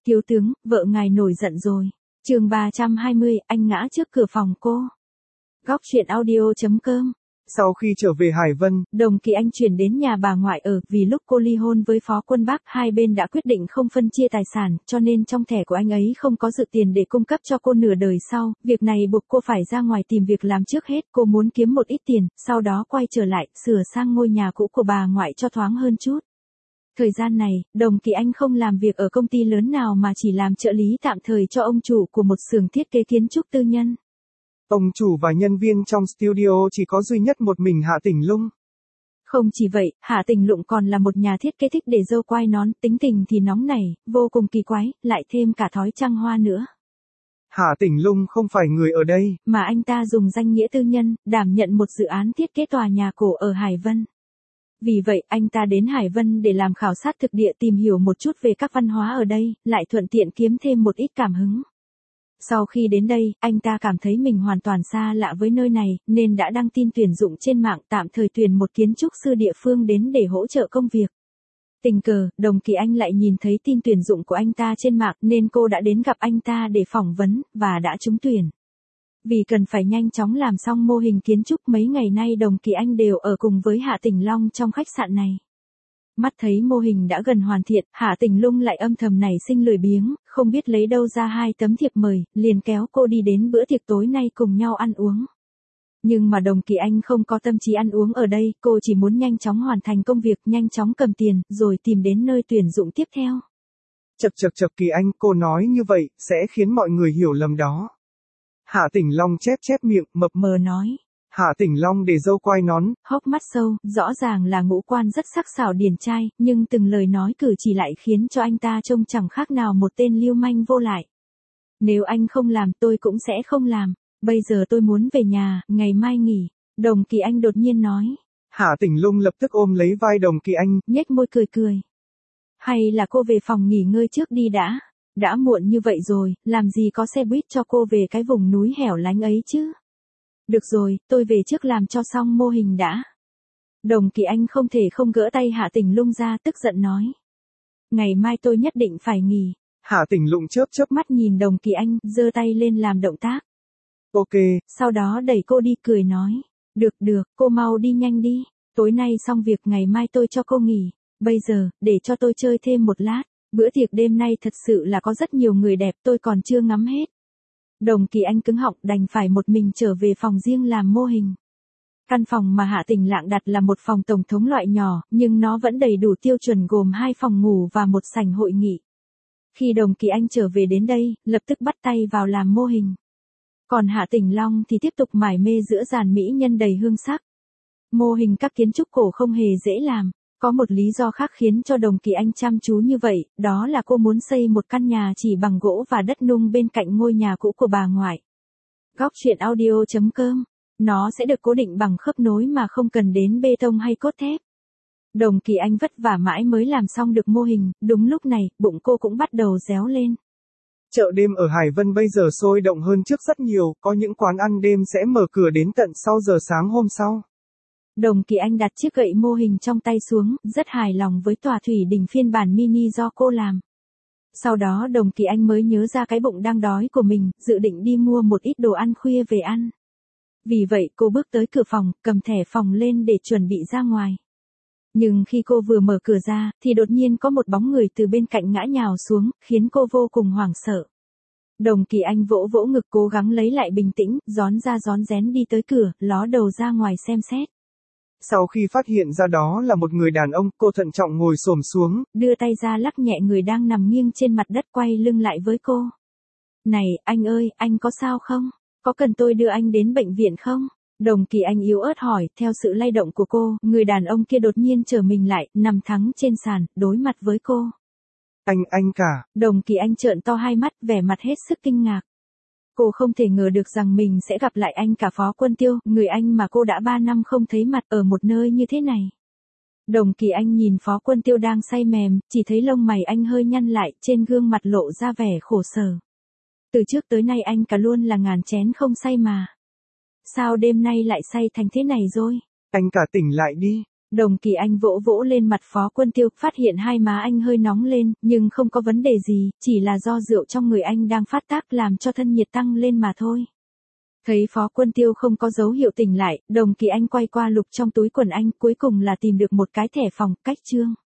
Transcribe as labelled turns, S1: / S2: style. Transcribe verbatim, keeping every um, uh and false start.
S1: Thiếu tướng, vợ ngài nổi giận rồi. Chương ba trăm hai mươi, anh ngã trước cửa phòng cô. Góc truyện audio chấm com.
S2: Sau khi trở về Hải Vân,
S1: Đồng Kỳ Anh chuyển đến nhà bà ngoại ở, vì lúc cô ly hôn với Phó Quân Bác, hai bên đã quyết định không phân chia tài sản, cho nên trong thẻ của anh ấy không có dự tiền để cung cấp cho cô nửa đời sau, việc này buộc cô phải ra ngoài tìm việc làm trước hết, cô muốn kiếm một ít tiền, sau đó quay trở lại, sửa sang ngôi nhà cũ của bà ngoại cho thoáng hơn chút. Thời gian này, Đồng Kỳ Anh không làm việc ở công ty lớn nào mà chỉ làm trợ lý tạm thời cho ông chủ của một xưởng thiết kế kiến trúc tư nhân.
S2: ông chủ và nhân viên trong studio chỉ có duy nhất một mình Hạ Tỉnh Lung.
S1: Không chỉ vậy, Hạ Tỉnh Lung còn là một nhà thiết kế thích để dâu quai nón, tính tình thì nóng nảy, vô cùng kỳ quái, lại thêm cả thói trăng hoa nữa.
S2: Hạ Tỉnh Lung không phải người ở đây,
S1: mà anh ta dùng danh nghĩa tư nhân, đảm nhận một dự án thiết kế tòa nhà cổ ở Hải Vân. Vì vậy, anh ta đến Hải Vân để làm khảo sát thực địa, tìm hiểu một chút về các văn hóa ở đây, lại thuận tiện kiếm thêm một ít cảm hứng. Sau khi đến đây, anh ta cảm thấy mình hoàn toàn xa lạ với nơi này, nên đã đăng tin tuyển dụng trên mạng, tạm thời tuyển một kiến trúc sư địa phương đến để hỗ trợ công việc. Tình cờ, Đồng Kỳ Anh lại nhìn thấy tin tuyển dụng của anh ta trên mạng, nên cô đã đến gặp anh ta để phỏng vấn, và đã trúng tuyển. Vì cần phải nhanh chóng làm xong mô hình kiến trúc, mấy ngày nay Đồng Kỳ Anh đều ở cùng với Hạ Tỉnh Long trong khách sạn này. Mắt thấy mô hình đã gần hoàn thiện, Hạ Tỉnh Lung lại âm thầm nảy sinh lười biếng, không biết lấy đâu ra hai tấm thiệp mời, liền kéo cô đi đến bữa tiệc tối nay cùng nhau ăn uống. Nhưng mà Đồng Kỳ Anh không có tâm trí ăn uống ở đây, cô chỉ muốn nhanh chóng hoàn thành công việc, nhanh chóng cầm tiền, rồi tìm đến nơi tuyển dụng tiếp theo.
S2: Chật chật chật Kỳ Anh, cô nói như vậy, sẽ khiến mọi người hiểu lầm đó. Hạ Tỉnh Long chép chép miệng, mập mờ nói. Hạ Tỉnh Long để dâu quai nón,
S1: hốc mắt sâu, rõ ràng là ngũ quan rất sắc sảo điển trai, nhưng từng lời nói cử chỉ lại khiến cho anh ta trông chẳng khác nào một tên lưu manh vô lại. Nếu anh không làm, tôi cũng sẽ không làm. Bây giờ tôi muốn về nhà, ngày mai nghỉ. Đồng Kỳ Anh đột nhiên nói.
S2: Hạ Tỉnh Lung lập tức ôm lấy vai Đồng Kỳ Anh,
S1: nhếch môi cười cười. Hay là cô về phòng nghỉ ngơi trước đi đã. Đã muộn như vậy rồi, làm gì có xe buýt cho cô về cái vùng núi hẻo lánh ấy chứ. Được rồi, tôi về trước làm cho xong mô hình đã. Đồng Kỳ Anh không thể không gỡ tay Hạ Tỉnh Lung ra, tức giận nói. Ngày mai tôi nhất định phải nghỉ.
S2: Hạ Tỉnh Lung chớp chớp
S1: mắt nhìn Đồng Kỳ Anh, giơ tay lên làm động tác.
S2: Ok.
S1: Sau đó đẩy cô đi, cười nói. Được được, cô mau đi nhanh đi. Tối nay xong việc, ngày mai tôi cho cô nghỉ. Bây giờ, để cho tôi chơi thêm một lát. Bữa tiệc đêm nay thật sự là có rất nhiều người đẹp, tôi còn chưa ngắm hết. Đồng Kỳ Anh cứng họng, đành phải một mình trở về phòng riêng làm mô hình. Căn phòng mà Hạ Tỉnh Lạng đặt là một phòng tổng thống loại nhỏ, nhưng nó vẫn đầy đủ tiêu chuẩn, gồm hai phòng ngủ và một sảnh hội nghị. Khi Đồng Kỳ Anh trở về đến đây, lập tức bắt tay vào làm mô hình. Còn Hạ Tỉnh Long thì tiếp tục mải mê giữa dàn mỹ nhân đầy hương sắc. Mô hình các kiến trúc cổ không hề dễ làm. Có một lý do khác khiến cho Đồng Kỳ Anh chăm chú như vậy, đó là cô muốn xây một căn nhà chỉ bằng gỗ và đất nung bên cạnh ngôi nhà cũ của bà ngoại. Góc truyện audio chấm com. Nó sẽ được cố định bằng khớp nối mà không cần đến bê tông hay cốt thép. Đồng Kỳ Anh vất vả mãi mới làm xong được mô hình, đúng lúc này, bụng cô cũng bắt đầu réo lên.
S2: Chợ đêm ở Hải Vân bây giờ sôi động hơn trước rất nhiều, có những quán ăn đêm sẽ mở cửa đến tận sau giờ sáng hôm sau.
S1: Đồng Kỳ Anh đặt chiếc gậy mô hình trong tay xuống, rất hài lòng với tòa thủy đình phiên bản mini do cô làm. Sau đó Đồng Kỳ Anh mới nhớ ra cái bụng đang đói của mình, dự định đi mua một ít đồ ăn khuya về ăn. Vì vậy cô bước tới cửa phòng, cầm thẻ phòng lên để chuẩn bị ra ngoài. Nhưng khi cô vừa mở cửa ra, thì đột nhiên có một bóng người từ bên cạnh ngã nhào xuống, khiến cô vô cùng hoảng sợ. Đồng Kỳ Anh vỗ vỗ ngực, cố gắng lấy lại bình tĩnh, rón ra rón rén đi tới cửa, ló đầu ra ngoài xem xét.
S2: Sau khi phát hiện ra đó là một người đàn ông, cô thận trọng ngồi xổm xuống,
S1: đưa tay ra lắc nhẹ người đang nằm nghiêng trên mặt đất, quay lưng lại với cô. Này, anh ơi, anh có sao không? Có cần tôi đưa anh đến bệnh viện không? Đồng Kỳ Anh yếu ớt hỏi, theo sự lay động của cô, người đàn ông kia đột nhiên trở mình lại, nằm thẳng trên sàn, đối mặt với cô.
S2: Anh, anh cả.
S1: Đồng Kỳ Anh trợn to hai mắt, vẻ mặt hết sức kinh ngạc. Cô không thể ngờ được rằng mình sẽ gặp lại anh cả Phó Quân Tiêu, người anh mà cô đã ba năm không thấy mặt, ở một nơi như thế này. Đồng Kỳ Anh nhìn Phó Quân Tiêu đang say mềm, chỉ thấy lông mày anh hơi nhăn lại, trên gương mặt lộ ra vẻ khổ sở. Từ trước tới nay anh cả luôn là ngàn chén không say mà. Sao đêm nay lại say thành thế này rồi?
S2: Anh cả tỉnh lại đi.
S1: Đồng Kỳ Anh vỗ vỗ lên mặt Phó Quân Tiêu, phát hiện hai má anh hơi nóng lên, nhưng không có vấn đề gì, chỉ là do rượu trong người anh đang phát tác làm cho thân nhiệt tăng lên mà thôi. Thấy Phó Quân Tiêu không có dấu hiệu tỉnh lại, Đồng Kỳ Anh quay qua lục trong túi quần anh, cuối cùng là tìm được một cái thẻ phòng, cách trương.